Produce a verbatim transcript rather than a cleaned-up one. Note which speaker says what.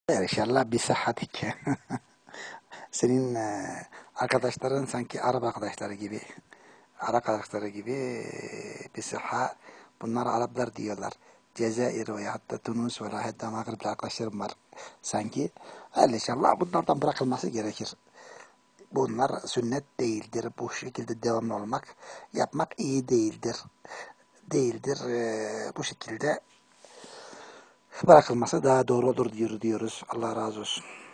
Speaker 1: İnşallah bir sıhhatik. Senin e, arkadaşların sanki Arap arkadaşları gibi, Arap arkadaşları gibi e, bir sıhha. Bunlar Araplar diyorlar. Cezayir ve hatta Tunus ve hatta Mağrib'de arkadaşlarım var sanki. Öyle inşallah bunlardan bırakılması gerekir. Bunlar sünnet değildir. Bu şekilde devamlı olmak, yapmak iyi değildir. Değildir. E, bu şekilde bırakılması daha doğru olur diyor, diyoruz. Allah razı olsun.